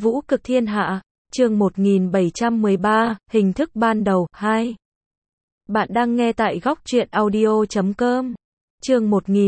Vũ cực thiên hạ, chương 1713, hình thức ban đầu, 2. Bạn đang nghe tại góc truyện audio.com. Chương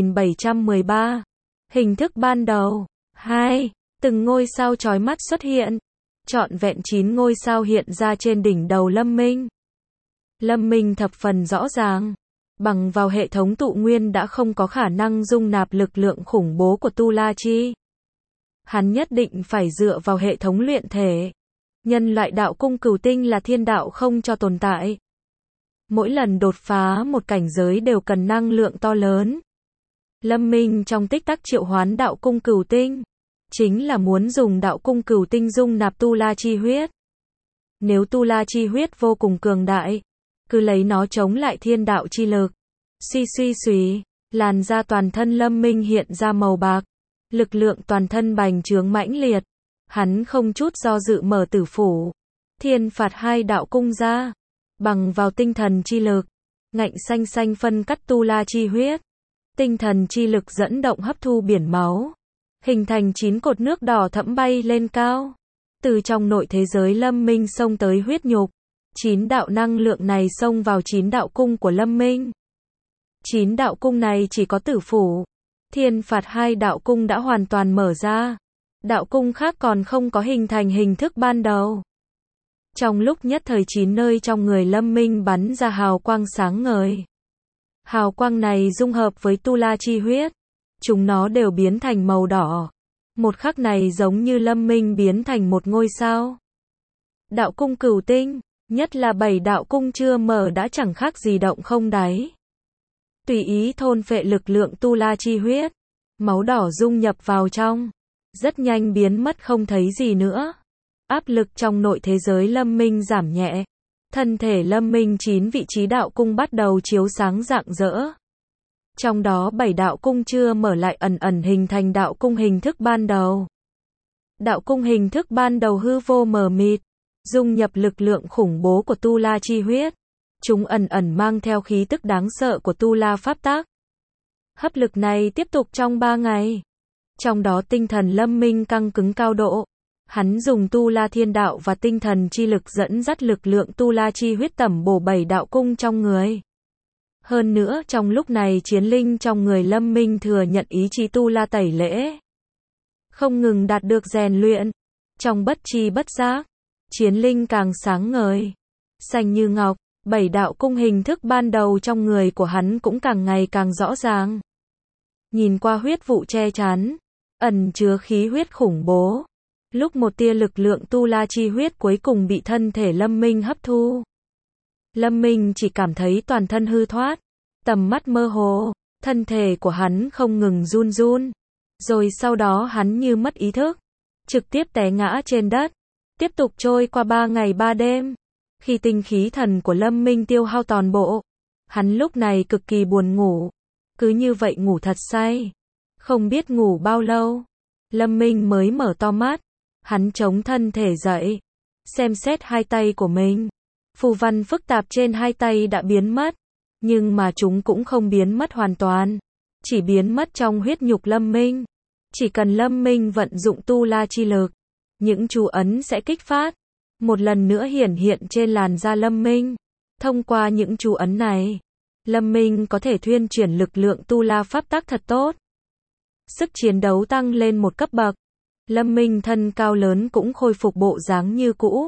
1713, hình thức ban đầu, 2. Từng ngôi sao chói mắt xuất hiện. Trọn vẹn 9 ngôi sao hiện ra trên đỉnh đầu Lâm Minh. Lâm Minh thập phần rõ ràng. Bằng vào hệ thống tụ nguyên đã không có khả năng dung nạp lực lượng khủng bố của Tu La Chi. Hắn nhất định phải dựa vào hệ thống luyện thể. Nhân loại đạo cung cửu tinh là thiên đạo không cho tồn tại. Mỗi lần đột phá một cảnh giới đều cần năng lượng to lớn. Lâm Minh trong tích tắc triệu hoán đạo cung cửu tinh, chính là muốn dùng đạo cung cửu tinh dung nạp Tu La Chi huyết. Nếu Tu La Chi huyết vô cùng cường đại, cứ lấy nó chống lại thiên đạo chi lực. Suy, làn da toàn thân Lâm Minh hiện ra màu bạc. Lực lượng toàn thân bành trướng mãnh liệt. Hắn không chút do dự mở tử phủ. Thiên phạt hai đạo cung ra. Bằng vào tinh thần chi lực. Ngạnh xanh xanh phân cắt Tu La Chi huyết. Tinh thần chi lực dẫn động hấp thu biển máu. Hình thành 9 cột nước đỏ thẫm bay lên cao. Từ trong nội thế giới Lâm Minh xông tới huyết nhục. 9 đạo năng lượng này xông vào 9 đạo cung của Lâm Minh. 9 đạo cung này chỉ có tử phủ. Thiên phạt hai đạo cung đã hoàn toàn mở ra. Đạo cung khác còn không có hình thành hình thức ban đầu. Trong lúc nhất thời 9 nơi trong người Lâm Minh bắn ra hào quang sáng ngời. Hào quang này dung hợp với Tu La Chi huyết. Chúng nó đều biến thành màu đỏ. Một khắc này giống như Lâm Minh biến thành một ngôi sao. Đạo cung cửu tinh, nhất là 7 đạo cung chưa mở đã chẳng khác gì động không đáy. Tùy ý thôn phệ lực lượng Tu La Chi huyết. Máu đỏ dung nhập vào trong. Rất nhanh biến mất không thấy gì nữa. Áp lực trong nội thế giới Lâm Minh giảm nhẹ. Thân thể Lâm Minh 9 vị trí đạo cung bắt đầu chiếu sáng rạng rỡ. Trong đó 7 đạo cung chưa mở lại ẩn ẩn hình thành đạo cung hình thức ban đầu. Đạo cung hình thức ban đầu hư vô mờ mịt. Dung nhập lực lượng khủng bố của Tu La Chi huyết. Chúng ẩn ẩn mang theo khí tức đáng sợ của Tu La Pháp Tắc. Hấp lực này tiếp tục trong 3 ngày. Trong đó tinh thần Lâm Minh căng cứng cao độ. Hắn dùng Tu La Thiên Đạo và tinh thần chi lực dẫn dắt lực lượng Tu La Chi huyết tẩm bổ 7 đạo cung trong người. Hơn nữa trong lúc này chiến linh trong người Lâm Minh thừa nhận ý chí Tu La tẩy lễ. Không ngừng đạt được rèn luyện. Trong bất tri bất giác, chiến linh càng sáng ngời. Xanh như ngọc. 7 đạo cung hình thức ban đầu trong người của hắn cũng càng ngày càng rõ ràng. Nhìn qua huyết vụ che chắn, ẩn chứa khí huyết khủng bố. Lúc một tia lực lượng Tu La Chi huyết cuối cùng bị thân thể Lâm Minh hấp thu. Lâm Minh chỉ cảm thấy toàn thân hư thoát, tầm mắt mơ hồ, thân thể của hắn không ngừng run run. Rồi sau đó hắn như mất ý thức, trực tiếp té ngã trên đất. Tiếp tục trôi qua 3 ngày 3 đêm. Khi tinh khí thần của Lâm Minh tiêu hao toàn bộ, hắn lúc này cực kỳ buồn ngủ. Cứ như vậy ngủ thật say. Không biết ngủ bao lâu, Lâm Minh mới mở to mắt. Hắn chống thân thể dậy, xem xét hai tay của mình. Phù văn phức tạp trên hai tay đã biến mất, nhưng mà chúng cũng không biến mất hoàn toàn, chỉ biến mất trong huyết nhục Lâm Minh. Chỉ cần Lâm Minh vận dụng Tu La Chi lực, những chú ấn sẽ kích phát, một lần nữa hiển hiện trên làn da Lâm Minh. Thông qua những chú ấn này, Lâm Minh có thể thuyên chuyển lực lượng Tu La Pháp Tắc thật tốt. Sức chiến đấu tăng lên một cấp bậc. Lâm Minh thân cao lớn cũng khôi phục bộ dáng như cũ.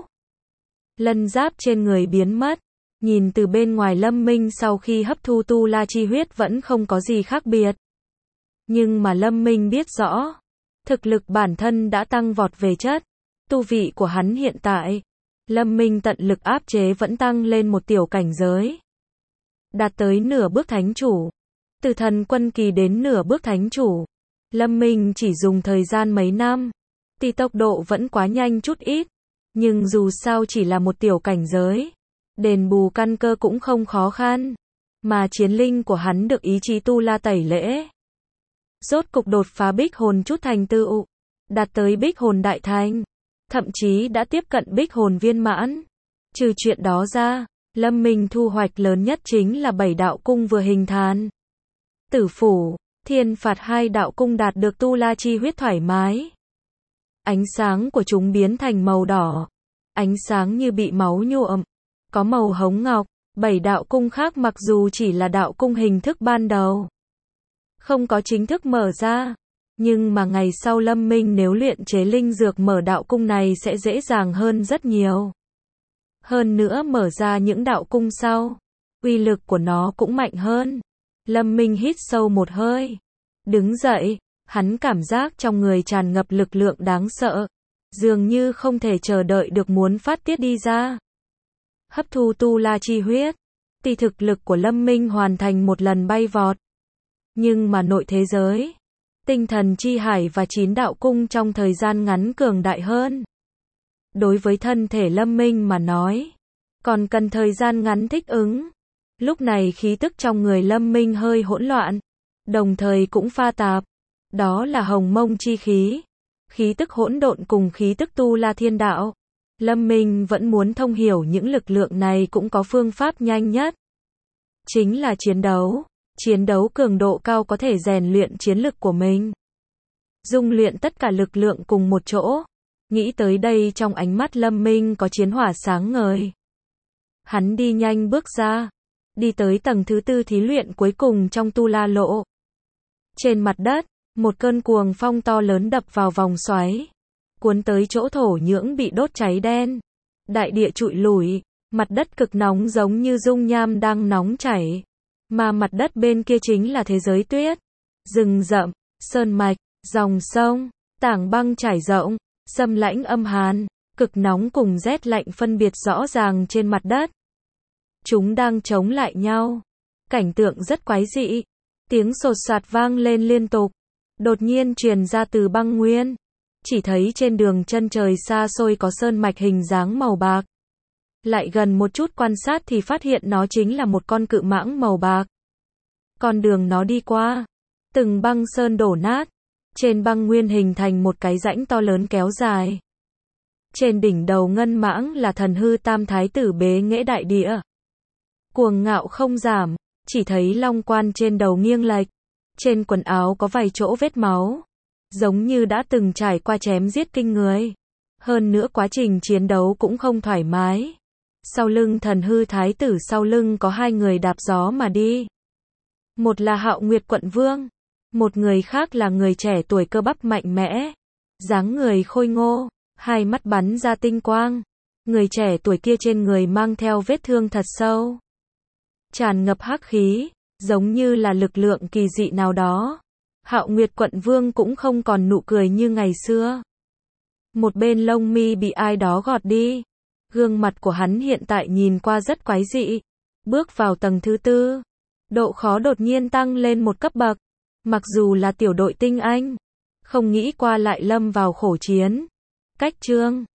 Lân giáp trên người biến mất. Nhìn từ bên ngoài Lâm Minh sau khi hấp thu Tu La Chi huyết vẫn không có gì khác biệt. Nhưng mà Lâm Minh biết rõ, thực lực bản thân đã tăng vọt về chất. Tu vị của hắn hiện tại, Lâm Minh tận lực áp chế vẫn tăng lên một tiểu cảnh giới. Đạt tới nửa bước thánh chủ. Từ thần quân kỳ đến nửa bước thánh chủ, Lâm Minh chỉ dùng thời gian mấy năm. Tuy tốc độ vẫn quá nhanh chút ít, nhưng dù sao chỉ là một tiểu cảnh giới. Đền bù căn cơ cũng không khó khăn. Mà chiến linh của hắn được ý chí Tu La tẩy lễ. Rốt cục đột phá bích hồn chút thành tựu. Đạt tới bích hồn đại thành. Thậm chí đã tiếp cận bích hồn viên mãn. Trừ chuyện đó ra, Lâm Minh thu hoạch lớn nhất chính là 7 đạo cung vừa hình thành. Tử phủ, thiên phạt hai đạo cung đạt được Tu La Chi huyết thoải mái. Ánh sáng của chúng biến thành màu đỏ. Ánh sáng như bị máu nhuộm. Có màu hống ngọc. 7 đạo cung khác mặc dù chỉ là đạo cung hình thức ban đầu, không có chính thức mở ra, nhưng mà ngày sau Lâm Minh nếu luyện chế linh dược mở đạo cung này sẽ dễ dàng hơn rất nhiều. Hơn nữa mở ra những đạo cung sau, uy lực của nó cũng mạnh hơn. Lâm Minh hít sâu một hơi, đứng dậy, hắn cảm giác trong người tràn ngập lực lượng đáng sợ, dường như không thể chờ đợi được muốn phát tiết đi ra. Hấp thu tu la chi huyết, thì thực lực của Lâm Minh hoàn thành một lần bay vọt. Nhưng mà nội thế giới, tinh thần chi hải và 9 đạo cung trong thời gian ngắn cường đại hơn. Đối với thân thể Lâm Minh mà nói, còn cần thời gian ngắn thích ứng. Lúc này khí tức trong người Lâm Minh hơi hỗn loạn, đồng thời cũng pha tạp. Đó là hồng mông chi khí. Khí tức hỗn độn cùng khí tức tu la thiên đạo. Lâm Minh vẫn muốn thông hiểu những lực lượng này cũng có phương pháp nhanh nhất. Chính là chiến đấu. Chiến đấu cường độ cao có thể rèn luyện chiến lực của mình. Dung luyện tất cả lực lượng cùng một chỗ. Nghĩ tới đây trong ánh mắt Lâm Minh có chiến hỏa sáng ngời. Hắn đi nhanh bước ra. Đi tới tầng thứ 4 thí luyện cuối cùng trong tu la lộ. Trên mặt đất, một cơn cuồng phong to lớn đập vào vòng xoáy. Cuốn tới chỗ thổ nhưỡng bị đốt cháy đen. Đại địa trụi lủi, mặt đất cực nóng giống như dung nham đang nóng chảy. Mà mặt đất bên kia chính là thế giới tuyết. Rừng rậm, sơn mạch, dòng sông, tảng băng trải rộng, xâm lãnh âm hàn, cực nóng cùng rét lạnh phân biệt rõ ràng trên mặt đất. Chúng đang chống lại nhau. Cảnh tượng rất quái dị. Tiếng sột soạt vang lên liên tục. Đột nhiên truyền ra từ băng nguyên. Chỉ thấy trên đường chân trời xa xôi có sơn mạch hình dáng màu bạc. Lại gần một chút quan sát thì phát hiện nó chính là một con cự mãng màu bạc. Con đường nó đi qua, từng băng sơn đổ nát. Trên băng nguyên hình thành một cái rãnh to lớn kéo dài. Trên đỉnh đầu ngân mãng là thần hư tam thái tử bế nghệ đại địa. Cuồng ngạo không giảm, chỉ thấy long quan trên đầu nghiêng lệch. Trên quần áo có vài chỗ vết máu. Giống như đã từng trải qua chém giết kinh người. Hơn nữa quá trình chiến đấu cũng không thoải mái. Sau lưng thần hư thái tử sau lưng có 2 người đạp gió mà đi. Một là Hạo Nguyệt quận vương. Một người khác là người trẻ tuổi cơ bắp mạnh mẽ. Dáng người khôi ngô. 2 mắt bắn ra tinh quang. Người trẻ tuổi kia trên người mang theo vết thương thật sâu. Tràn ngập hắc khí. Giống như là lực lượng kỳ dị nào đó. Hạo Nguyệt quận vương cũng không còn nụ cười như ngày xưa. Một bên lông mi bị ai đó gọt đi. Gương mặt của hắn hiện tại nhìn qua rất quái dị. Bước vào tầng thứ 4. Độ khó đột nhiên tăng lên một cấp bậc. Mặc dù là tiểu đội tinh anh. Không nghĩ qua lại lâm vào khổ chiến. Cách chương